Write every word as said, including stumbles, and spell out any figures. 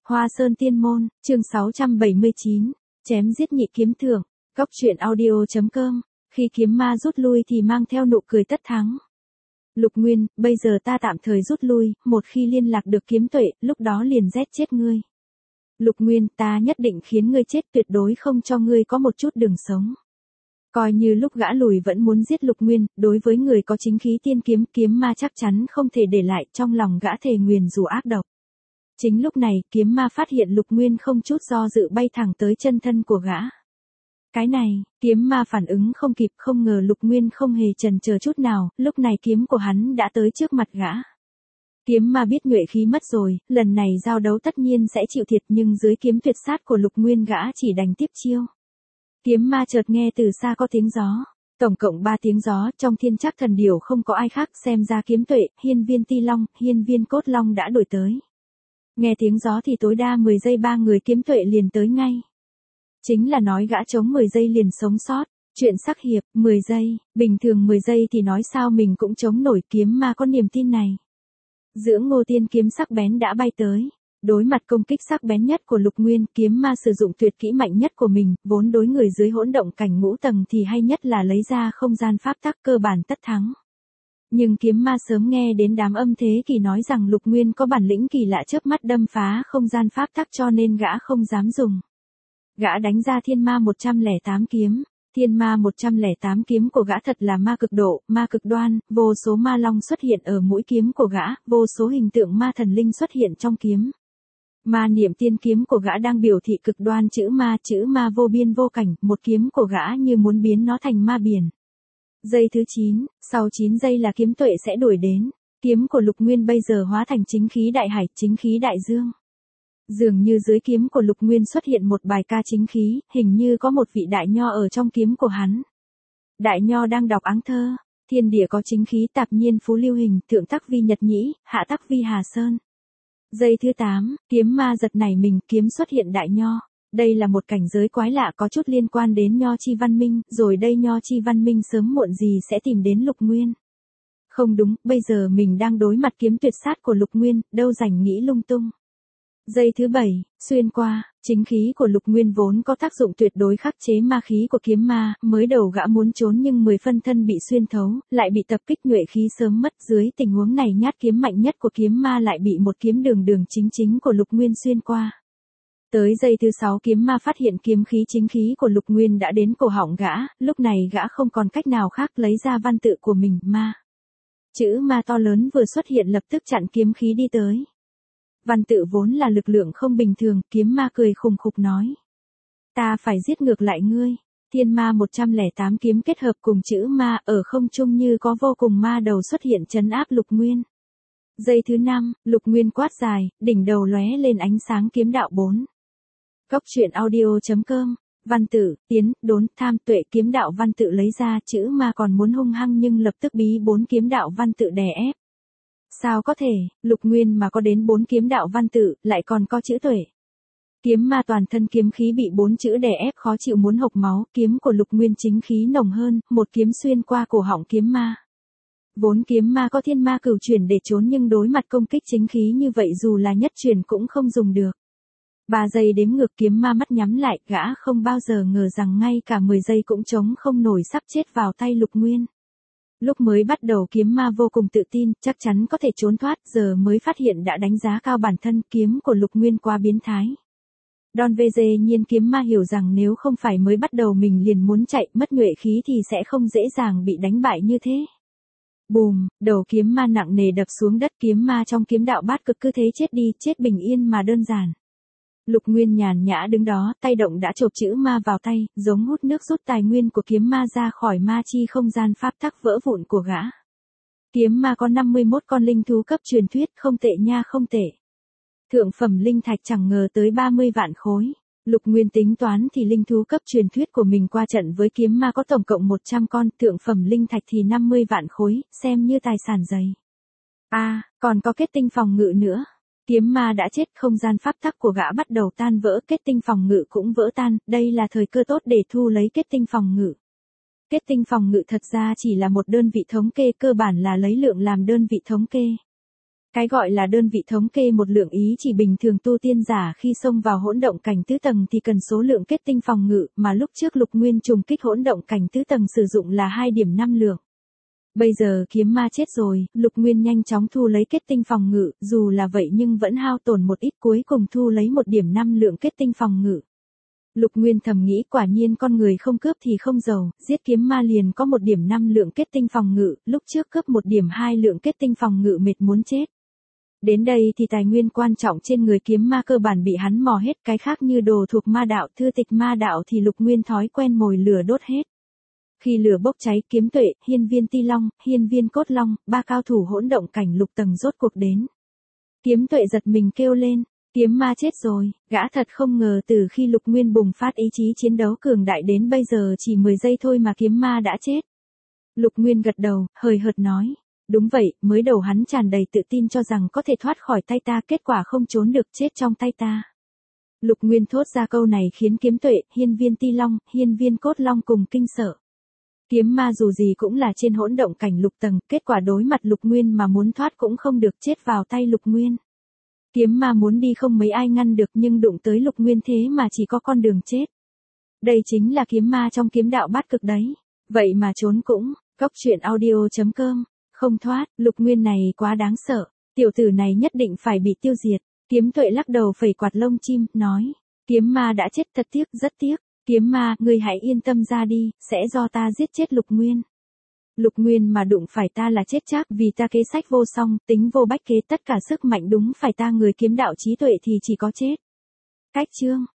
Hoa Sơn Tiên Môn, chương sáu trăm bảy mươi chín, chém giết nhị kiếm thượng, góc truyện audio.com, khi kiếm ma rút lui thì mang theo nụ cười tất thắng. Lục Nguyên, bây giờ ta tạm thời rút lui, một khi liên lạc được kiếm tuệ, lúc đó liền giết chết ngươi. Lục Nguyên, ta nhất định khiến ngươi chết, tuyệt đối không cho ngươi có một chút đường sống. Coi như lúc gã lùi vẫn muốn giết Lục Nguyên, đối với người có chính khí tiên kiếm, kiếm ma chắc chắn không thể để lại, trong lòng gã thề nguyền rủa ác độc. Chính lúc này, kiếm ma phát hiện Lục Nguyên không chút do dự bay thẳng tới chân thân của gã. Cái này, kiếm ma phản ứng không kịp, không ngờ Lục Nguyên không hề chần chờ chút nào, lúc này kiếm của hắn đã tới trước mặt gã. Kiếm ma biết nhuệ khí mất rồi, lần này giao đấu tất nhiên sẽ chịu thiệt, nhưng dưới kiếm tuyệt sát của Lục Nguyên gã chỉ đành tiếp chiêu. Kiếm ma chợt nghe từ xa có tiếng gió. Tổng cộng ba tiếng gió, trong thiên trắc thần điểu không có ai khác, xem ra kiếm tuệ, hiên viên ti long, hiên viên cốt long đã đuổi tới. Nghe tiếng gió thì tối đa mười giây ba người kiếm tuệ liền tới ngay. Chính là nói gã chống mười giây liền sống sót. Chuyện sắc hiệp, mười giây, bình thường mười giây thì nói sao mình cũng chống nổi, kiếm ma có niềm tin này. Dưỡng ngô tiên kiếm sắc bén đã bay tới. Đối mặt công kích sắc bén nhất của Lục Nguyên, kiếm ma sử dụng tuyệt kỹ mạnh nhất của mình, vốn đối người dưới hỗn động cảnh ngũ tầng thì hay nhất là lấy ra không gian pháp tắc, cơ bản tất thắng. Nhưng kiếm ma sớm nghe đến đám âm thế kỷ nói rằng Lục Nguyên có bản lĩnh kỳ lạ chớp mắt đâm phá không gian pháp tắc, cho nên gã không dám dùng. Gã đánh ra thiên ma một trăm lẻ tám kiếm. Thiên ma một trăm lẻ tám kiếm của gã thật là ma cực độ, ma cực đoan, vô số ma long xuất hiện ở mũi kiếm của gã, vô số hình tượng ma thần linh xuất hiện trong kiếm. Ma niệm tiên kiếm của gã đang biểu thị cực đoan chữ ma, chữ ma vô biên vô cảnh, một kiếm của gã như muốn biến nó thành ma biển. Giây thứ chín, sau chín giây là kiếm tuệ sẽ đuổi đến. Kiếm của Lục Nguyên bây giờ hóa thành chính khí đại hải, chính khí đại dương. Dường như dưới kiếm của Lục Nguyên xuất hiện một bài ca chính khí, hình như có một vị đại nho ở trong kiếm của hắn. Đại nho đang đọc áng thơ, thiên địa có chính khí tạp nhiên phú lưu hình, thượng tắc vi nhật nhĩ, hạ tắc vi hà sơn. Giây thứ tám, kiếm ma giật nảy mình, kiếm xuất hiện đại nho. Đây là một cảnh giới quái lạ có chút liên quan đến nho chi văn minh, rồi đây nho chi văn minh sớm muộn gì sẽ tìm đến Lục Nguyên. Không đúng, bây giờ mình đang đối mặt kiếm tuyệt sát của Lục Nguyên, đâu rảnh nghĩ lung tung. Giây thứ bảy, xuyên qua, chính khí của Lục Nguyên vốn có tác dụng tuyệt đối khắc chế ma khí của kiếm ma, mới đầu gã muốn trốn nhưng mười phân thân bị xuyên thấu, lại bị tập kích nhuệ khí sớm mất, dưới tình huống này nhát kiếm mạnh nhất của kiếm ma lại bị một kiếm đường đường chính chính của Lục Nguyên xuyên qua. Tới giây thứ sáu kiếm ma phát hiện kiếm khí chính khí của Lục Nguyên đã đến cổ họng gã, lúc này gã không còn cách nào khác lấy ra văn tự của mình, ma. Chữ ma to lớn vừa xuất hiện lập tức chặn kiếm khí đi tới. Văn tự vốn là lực lượng không bình thường, kiếm ma cười khùng khục nói. Ta phải giết ngược lại ngươi. Thiên ma một trăm lẻ tám kiếm kết hợp cùng chữ ma ở không trung như có vô cùng ma đầu xuất hiện trấn áp Lục Nguyên. Giây thứ năm, Lục Nguyên quát dài, đỉnh đầu lóe lên ánh sáng kiếm đạo bốn. Góc truyện audio.com, văn tự, tiến, đốn, tham, tuệ kiếm đạo văn tự lấy ra, chữ ma còn muốn hung hăng nhưng lập tức bí bốn kiếm đạo văn tự đè ép. Sao có thể, Lục Nguyên mà có đến bốn kiếm đạo văn tự, lại còn có chữ tuệ. Kiếm ma toàn thân kiếm khí bị bốn chữ đè ép khó chịu muốn hộc máu, kiếm của Lục Nguyên chính khí nồng hơn, một kiếm xuyên qua cổ họng kiếm ma. Vốn kiếm ma có thiên ma cửu chuyển để trốn nhưng đối mặt công kích chính khí như vậy dù là nhất chuyển cũng không dùng được. Ba giây đếm ngược kiếm ma mắt nhắm lại, gã không bao giờ ngờ rằng ngay cả mười giây cũng chống không nổi sắp chết vào tay Lục Nguyên. Lúc mới bắt đầu kiếm ma vô cùng tự tin, chắc chắn có thể trốn thoát, giờ mới phát hiện đã đánh giá cao bản thân, kiếm của Lục Nguyên quá biến thái. Đòn về dê nhiên kiếm ma hiểu rằng nếu không phải mới bắt đầu mình liền muốn chạy, mất nhuệ khí thì sẽ không dễ dàng bị đánh bại như thế. Bùm, đầu kiếm ma nặng nề đập xuống đất, kiếm ma trong kiếm đạo bát cực cứ thế chết đi, chết bình yên mà đơn giản. Lục Nguyên nhàn nhã đứng đó, tay động đã chộp chữ ma vào tay, giống hút nước rút tài nguyên của kiếm ma ra khỏi ma chi không gian pháp tắc vỡ vụn của gã. Kiếm ma có năm mươi mốt con linh thú cấp truyền thuyết, không tệ nha không tệ. Thượng phẩm linh thạch chẳng ngờ tới ba mươi vạn khối. Lục Nguyên tính toán thì linh thú cấp truyền thuyết của mình qua trận với kiếm ma có tổng cộng một trăm con, thượng phẩm linh thạch thì năm mươi vạn khối, xem như tài sản dày. À, còn có kết tinh phòng ngự nữa. Kiếm ma đã chết, không gian pháp tắc của gã bắt đầu tan vỡ, kết tinh phòng ngự cũng vỡ tan, đây là thời cơ tốt để thu lấy kết tinh phòng ngự. Kết tinh phòng ngự thật ra chỉ là một đơn vị thống kê, cơ bản là lấy lượng làm đơn vị thống kê. Cái gọi là đơn vị thống kê một lượng ý chỉ bình thường tu tiên giả khi xông vào hỗn động cảnh tứ tầng thì cần số lượng kết tinh phòng ngự, mà lúc trước Lục Nguyên trùng kích hỗn động cảnh tứ tầng sử dụng là hai điểm năm lượng. Bây giờ kiếm ma chết rồi, Lục Nguyên nhanh chóng thu lấy kết tinh phòng ngự, dù là vậy nhưng vẫn hao tổn một ít, cuối cùng thu lấy một điểm năm lượng kết tinh phòng ngự. Lục Nguyên thầm nghĩ quả nhiên con người không cướp thì không giàu, giết kiếm ma liền có một điểm năm lượng kết tinh phòng ngự, lúc trước cướp một điểm hai lượng kết tinh phòng ngự mệt muốn chết. Đến đây thì tài nguyên quan trọng trên người kiếm ma cơ bản bị hắn mò hết, cái khác như đồ thuộc ma đạo, thư tịch ma đạo thì Lục Nguyên thói quen mồi lửa đốt hết. Khi lửa bốc cháy, Kiếm Tuệ, Hiên Viên Ti Long, Hiên Viên Cốt Long, ba cao thủ hỗn động cảnh lục tầng rốt cuộc đến. Kiếm Tuệ giật mình kêu lên, kiếm ma chết rồi, gã thật không ngờ từ khi Lục Nguyên bùng phát ý chí chiến đấu cường đại đến bây giờ chỉ mười giây thôi mà kiếm ma đã chết. Lục Nguyên gật đầu, hời hợt nói, đúng vậy, mới đầu hắn tràn đầy tự tin cho rằng có thể thoát khỏi tay ta, kết quả không trốn được, chết trong tay ta. Lục Nguyên thốt ra câu này khiến Kiếm Tuệ, Hiên Viên Ti Long, Hiên Viên Cốt Long cùng kinh sợ. Kiếm ma dù gì cũng là trên hỗn động cảnh lục tầng, kết quả đối mặt Lục Nguyên mà muốn thoát cũng không được, chết vào tay Lục Nguyên. Kiếm ma muốn đi không mấy ai ngăn được, nhưng đụng tới Lục Nguyên thế mà chỉ có con đường chết. Đây chính là kiếm ma trong kiếm đạo bát cực đấy. Vậy mà trốn cũng, Cốc Truyện Audio chấm com, không thoát, Lục Nguyên này quá đáng sợ, tiểu tử này nhất định phải bị tiêu diệt. Kiếm Tuệ lắc đầu phẩy quạt lông chim, nói, kiếm ma đã chết, thật tiếc, rất tiếc. Kiếm ma, ngươi hãy yên tâm ra đi, sẽ do ta giết chết Lục Nguyên. Lục Nguyên mà đụng phải ta là chết chắc, vì ta kế sách vô song, tính vô bách kế, tất cả sức mạnh đúng phải ta người kiếm đạo trí tuệ thì chỉ có chết. Cách chương